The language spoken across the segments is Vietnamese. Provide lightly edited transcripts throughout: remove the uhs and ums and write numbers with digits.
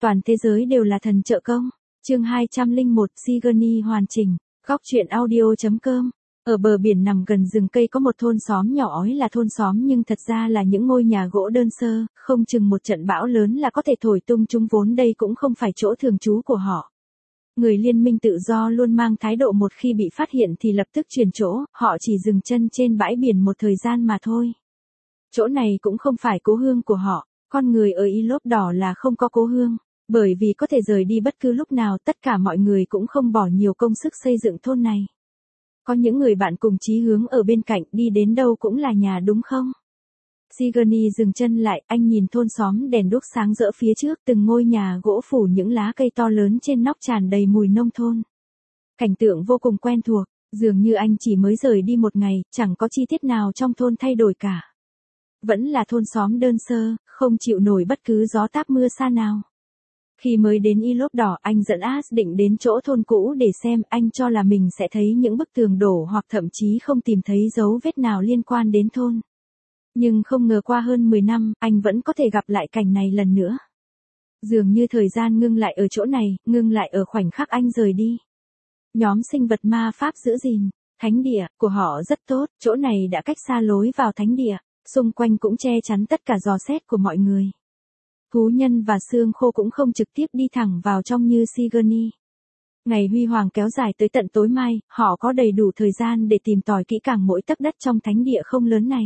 Toàn thế giới đều là thần trợ công. Chương 201, Sigourney hoàn chỉnh. Góc truyện audio.com. Ở bờ biển nằm gần rừng cây có một thôn xóm nhỏ ói là thôn xóm nhưng thật ra là những ngôi nhà gỗ đơn sơ, không chừng một trận bão lớn là có thể thổi tung chúng, vốn đây cũng không phải chỗ thường trú của họ. Người Liên minh Tự do luôn mang thái độ một khi bị phát hiện thì lập tức chuyển chỗ, họ chỉ dừng chân trên bãi biển một thời gian mà thôi. Chỗ này cũng không phải cố hương của họ, con người ở Y Lốp Đỏ là không có cố hương, bởi vì có thể rời đi bất cứ lúc nào, tất cả mọi người cũng không bỏ nhiều công sức xây dựng thôn này. Có những người bạn cùng chí hướng ở bên cạnh, đi đến đâu cũng là nhà đúng không? Sigourney dừng chân lại, anh nhìn thôn xóm đèn đuốc sáng rỡ phía trước, từng ngôi nhà gỗ phủ những lá cây to lớn trên nóc tràn đầy mùi nông thôn. Cảnh tượng vô cùng quen thuộc, dường như anh chỉ mới rời đi một ngày, chẳng có chi tiết nào trong thôn thay đổi cả. Vẫn là thôn xóm đơn sơ, không chịu nổi bất cứ gió táp mưa sa nào. Khi mới đến Y Lốp Đỏ, anh dẫn As định đến chỗ thôn cũ để xem, anh cho là mình sẽ thấy những bức tường đổ hoặc thậm chí không tìm thấy dấu vết nào liên quan đến thôn. Nhưng không ngờ qua hơn 10 năm, anh vẫn có thể gặp lại cảnh này lần nữa. Dường như thời gian ngưng lại ở chỗ này, ngưng lại ở khoảnh khắc anh rời đi. Nhóm sinh vật ma pháp giữ gìn, thánh địa của họ rất tốt, chỗ này đã cách xa lối vào thánh địa, xung quanh cũng che chắn tất cả dò xét của mọi người. Thú nhân và xương khô cũng không trực tiếp đi thẳng vào trong như Sigourney. Ngày huy hoàng kéo dài tới tận tối mai, họ có đầy đủ thời gian để tìm tòi kỹ càng mỗi tấc đất trong thánh địa không lớn này.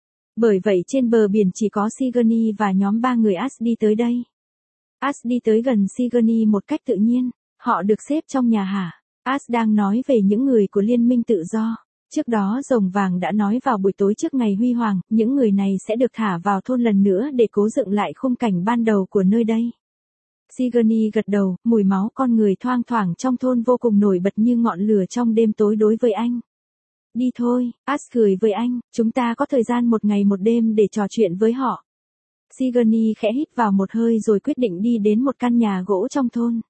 Bởi vậy trên bờ biển chỉ có Sigourney và nhóm 3 người As đi tới đây. As đi tới gần Sigourney một cách tự nhiên, họ được xếp trong nhà hả? As đang nói về những người của Liên minh Tự do. Trước đó Rồng Vàng đã nói vào buổi tối trước ngày huy hoàng, những người này sẽ được thả vào thôn lần nữa để cố dựng lại khung cảnh ban đầu của nơi đây. Sigourney gật đầu, mùi máu con người thoang thoảng trong thôn vô cùng nổi bật như ngọn lửa trong đêm tối đối với anh. Đi thôi, As cười với anh, chúng ta có thời gian một ngày một đêm để trò chuyện với họ. Sigourney khẽ hít vào một hơi rồi quyết định đi đến một căn nhà gỗ trong thôn.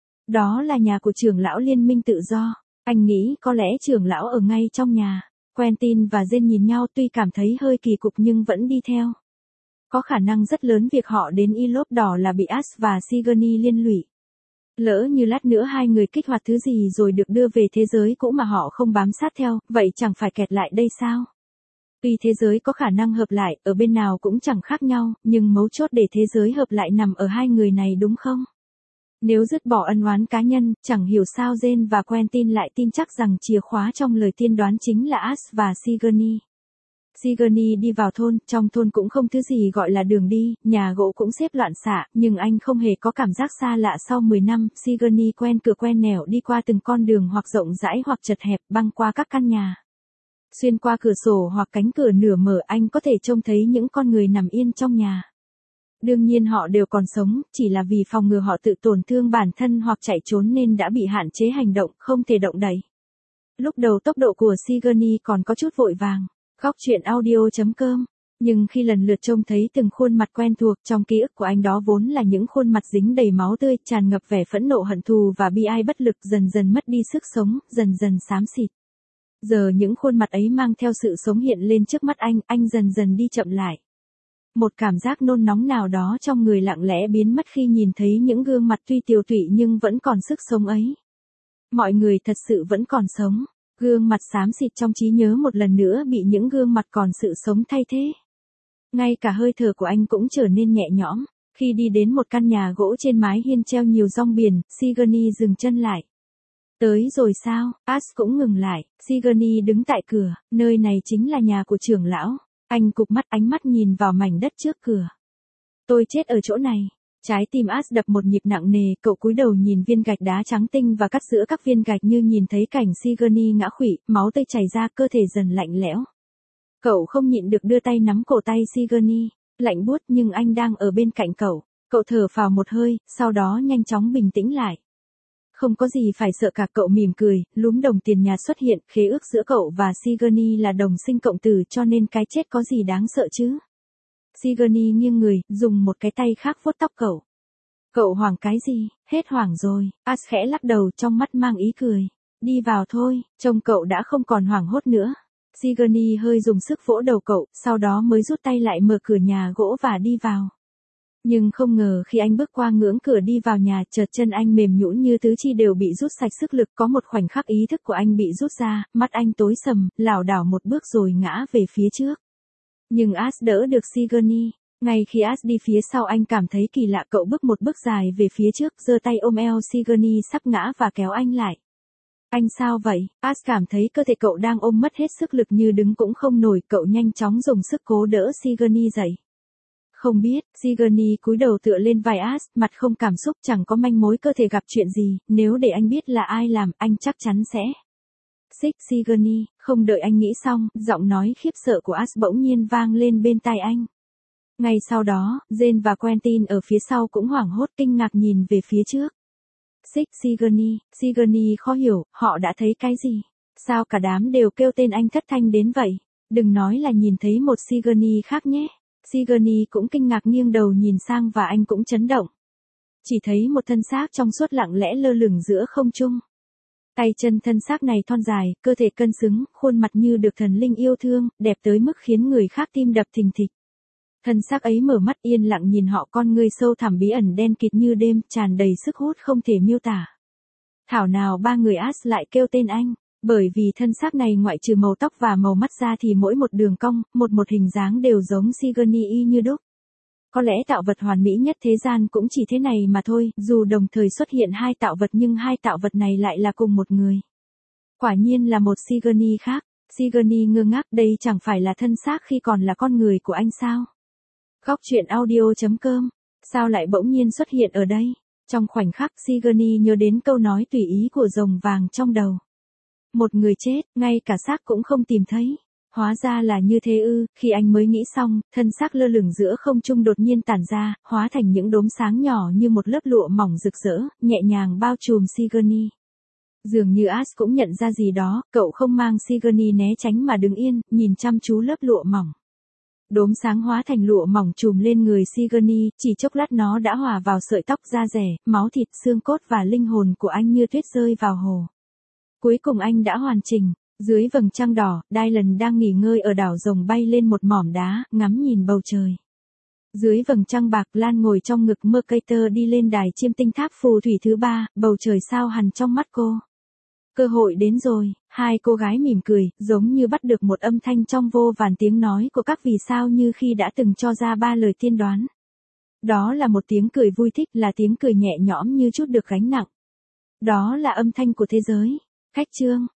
Đó là nhà của trưởng lão Liên minh Tự do. Anh nghĩ có lẽ trưởng lão ở ngay trong nhà. Quentin và Jane nhìn nhau tuy cảm thấy hơi kỳ cục nhưng vẫn đi theo. Có khả năng rất lớn việc họ đến Y Lốp Đỏ là bị As và Sigourney liên lụy. Lỡ như lát nữa hai người kích hoạt thứ gì rồi được đưa về thế giới cũ mà họ không bám sát theo, vậy chẳng phải kẹt lại đây sao? Tuy thế giới có khả năng hợp lại, ở bên nào cũng chẳng khác nhau, nhưng mấu chốt để thế giới hợp lại nằm ở hai người này đúng không? Nếu dứt bỏ ân oán cá nhân, chẳng hiểu sao Jane và Quentin lại tin chắc rằng chìa khóa trong lời tiên đoán chính là As và Sigourney. Sigourney đi vào thôn, trong thôn cũng không thứ gì gọi là đường đi, nhà gỗ cũng xếp loạn xạ, nhưng anh không hề có cảm giác xa lạ sau 10 năm, Sigourney quen cửa quen nẻo đi qua từng con đường hoặc rộng rãi hoặc chật hẹp, băng qua các căn nhà. Xuyên qua cửa sổ hoặc cánh cửa nửa mở anh có thể trông thấy những con người nằm yên trong nhà. Đương nhiên họ đều còn sống, chỉ là vì phòng ngừa họ tự tổn thương bản thân hoặc chạy trốn nên đã bị hạn chế hành động, không thể động đậy. Lúc đầu tốc độ của Sigourney còn có chút vội vàng. Góc truyện audio.com. Nhưng khi lần lượt trông thấy từng khuôn mặt quen thuộc, trong ký ức của anh đó vốn là những khuôn mặt dính đầy máu tươi, tràn ngập vẻ phẫn nộ hận thù và bi ai bất lực, dần dần mất đi sức sống, dần dần xám xịt. Giờ những khuôn mặt ấy mang theo sự sống hiện lên trước mắt anh dần dần đi chậm lại. Một cảm giác nôn nóng nào đó trong người lặng lẽ biến mất khi nhìn thấy những gương mặt tuy tiều tụy nhưng vẫn còn sức sống ấy. Mọi người thật sự vẫn còn sống. Gương mặt xám xịt trong trí nhớ một lần nữa bị những gương mặt còn sự sống thay thế. Ngay cả hơi thở của anh cũng trở nên nhẹ nhõm. Khi đi đến một căn nhà gỗ trên mái hiên treo nhiều rong biển, Sigourney dừng chân lại. Tới rồi sao? As cũng ngừng lại. Sigourney đứng tại cửa, nơi này chính là nhà của trưởng lão. Anh cụp mắt, ánh mắt nhìn vào mảnh đất trước cửa. Tôi chết ở chỗ này. Trái tim As đập một nhịp nặng nề, cậu cúi đầu nhìn viên gạch đá trắng tinh và cắt giữa các viên gạch như nhìn thấy cảnh Sigourney ngã khuỵu, máu tươi chảy ra, cơ thể dần lạnh lẽo. Cậu không nhịn được đưa tay nắm cổ tay Sigourney, lạnh buốt nhưng anh đang ở bên cạnh cậu. Cậu thở phào một hơi, sau đó nhanh chóng bình tĩnh lại. Không có gì phải sợ cả, cậu mỉm cười, lúm đồng tiền nhà xuất hiện, khế ước giữa cậu và Sigourney là đồng sinh cộng tử cho nên cái chết có gì đáng sợ chứ? Sigourney nghiêng người, dùng một cái tay khác vuốt tóc cậu. Cậu hoảng cái gì? Hết hoảng rồi. As khẽ lắc đầu, trong mắt mang ý cười. Đi vào thôi, trông cậu đã không còn hoảng hốt nữa. Sigourney hơi dùng sức vỗ đầu cậu, sau đó mới rút tay lại mở cửa nhà gỗ và đi vào. Nhưng không ngờ khi anh bước qua ngưỡng cửa đi vào nhà, chợt chân anh mềm nhũn như tứ chi đều bị rút sạch sức lực, có một khoảnh khắc ý thức của anh bị rút ra, mắt anh tối sầm, lảo đảo một bước rồi ngã về phía trước. Nhưng Ash đỡ được Sigourney. Ngay khi Ash đi phía sau anh cảm thấy kỳ lạ, cậu bước một bước dài về phía trước, giơ tay ôm eo Sigourney sắp ngã và kéo anh lại. Anh sao vậy? Ash cảm thấy cơ thể cậu đang ôm mất hết sức lực, như đứng cũng không nổi, cậu nhanh chóng dùng sức cố đỡ Sigourney dậy. Không biết, Sigourney cúi đầu tựa lên vai Ash, mặt không cảm xúc, chẳng có manh mối cơ thể gặp chuyện gì, nếu để anh biết là ai làm, anh chắc chắn sẽ. Xích Sigourney, không đợi anh nghĩ xong, giọng nói khiếp sợ của Ash bỗng nhiên vang lên bên tai anh. Ngay sau đó, Jane và Quentin ở phía sau cũng hoảng hốt kinh ngạc nhìn về phía trước. Xích Sigourney khó hiểu, họ đã thấy cái gì? Sao cả đám đều kêu tên anh thất thanh đến vậy? Đừng nói là nhìn thấy một Sigourney khác nhé. Sigourney cũng kinh ngạc nghiêng đầu nhìn sang và anh cũng chấn động. Chỉ thấy một thân xác trong suốt lặng lẽ lơ lửng giữa không trung. Tay chân thân xác này thon dài, cơ thể cân xứng, khuôn mặt như được thần linh yêu thương, đẹp tới mức khiến người khác tim đập thình thịch. Thân xác ấy mở mắt yên lặng nhìn họ, con ngươi sâu thẳm bí ẩn đen kịt như đêm, tràn đầy sức hút không thể miêu tả. Thảo nào ba người Ash lại kêu tên anh, bởi vì thân xác này ngoại trừ màu tóc và màu mắt ra thì mỗi một đường cong, một hình dáng đều giống Sigourney y như đúc. Có lẽ tạo vật hoàn mỹ nhất thế gian cũng chỉ thế này mà thôi, dù đồng thời xuất hiện hai tạo vật nhưng hai tạo vật này lại là cùng một người. Quả nhiên là một Sigourney khác. Sigourney ngơ ngác, đây chẳng phải là thân xác khi còn là con người của anh sao? Góc truyện audio.com, sao lại bỗng nhiên xuất hiện ở đây? Trong khoảnh khắc Sigourney nhớ đến câu nói tùy ý của rồng vàng trong đầu. Một người chết, ngay cả xác cũng không tìm thấy. Hóa ra là như thế ư, khi anh mới nghĩ xong, thân xác lơ lửng giữa không trung đột nhiên tản ra, hóa thành những đốm sáng nhỏ như một lớp lụa mỏng rực rỡ, nhẹ nhàng bao trùm Sigourney. Dường như Ash cũng nhận ra gì đó, cậu không mang Sigourney né tránh mà đứng yên, nhìn chăm chú lớp lụa mỏng. Đốm sáng hóa thành lụa mỏng trùm lên người Sigourney, chỉ chốc lát nó đã hòa vào sợi tóc, da rẻ, máu thịt, xương cốt và linh hồn của anh như tuyết rơi vào hồ. Cuối cùng anh đã hoàn chỉnh. Dưới vầng trăng đỏ, Dylan đang nghỉ ngơi ở đảo rồng bay lên một mỏm đá, ngắm nhìn bầu trời. Dưới vầng trăng bạc, Lan ngồi trong ngực Mercator đi lên đài chiêm tinh tháp phù thủy thứ 3, bầu trời sao hằn trong mắt cô. Cơ hội đến rồi, hai cô gái mỉm cười, giống như bắt được một âm thanh trong vô vàn tiếng nói của các vì sao như khi đã từng cho ra 3 lời tiên đoán. Đó là một tiếng cười vui thích, là tiếng cười nhẹ nhõm như chút được gánh nặng. Đó là âm thanh của thế giới. Khách trương.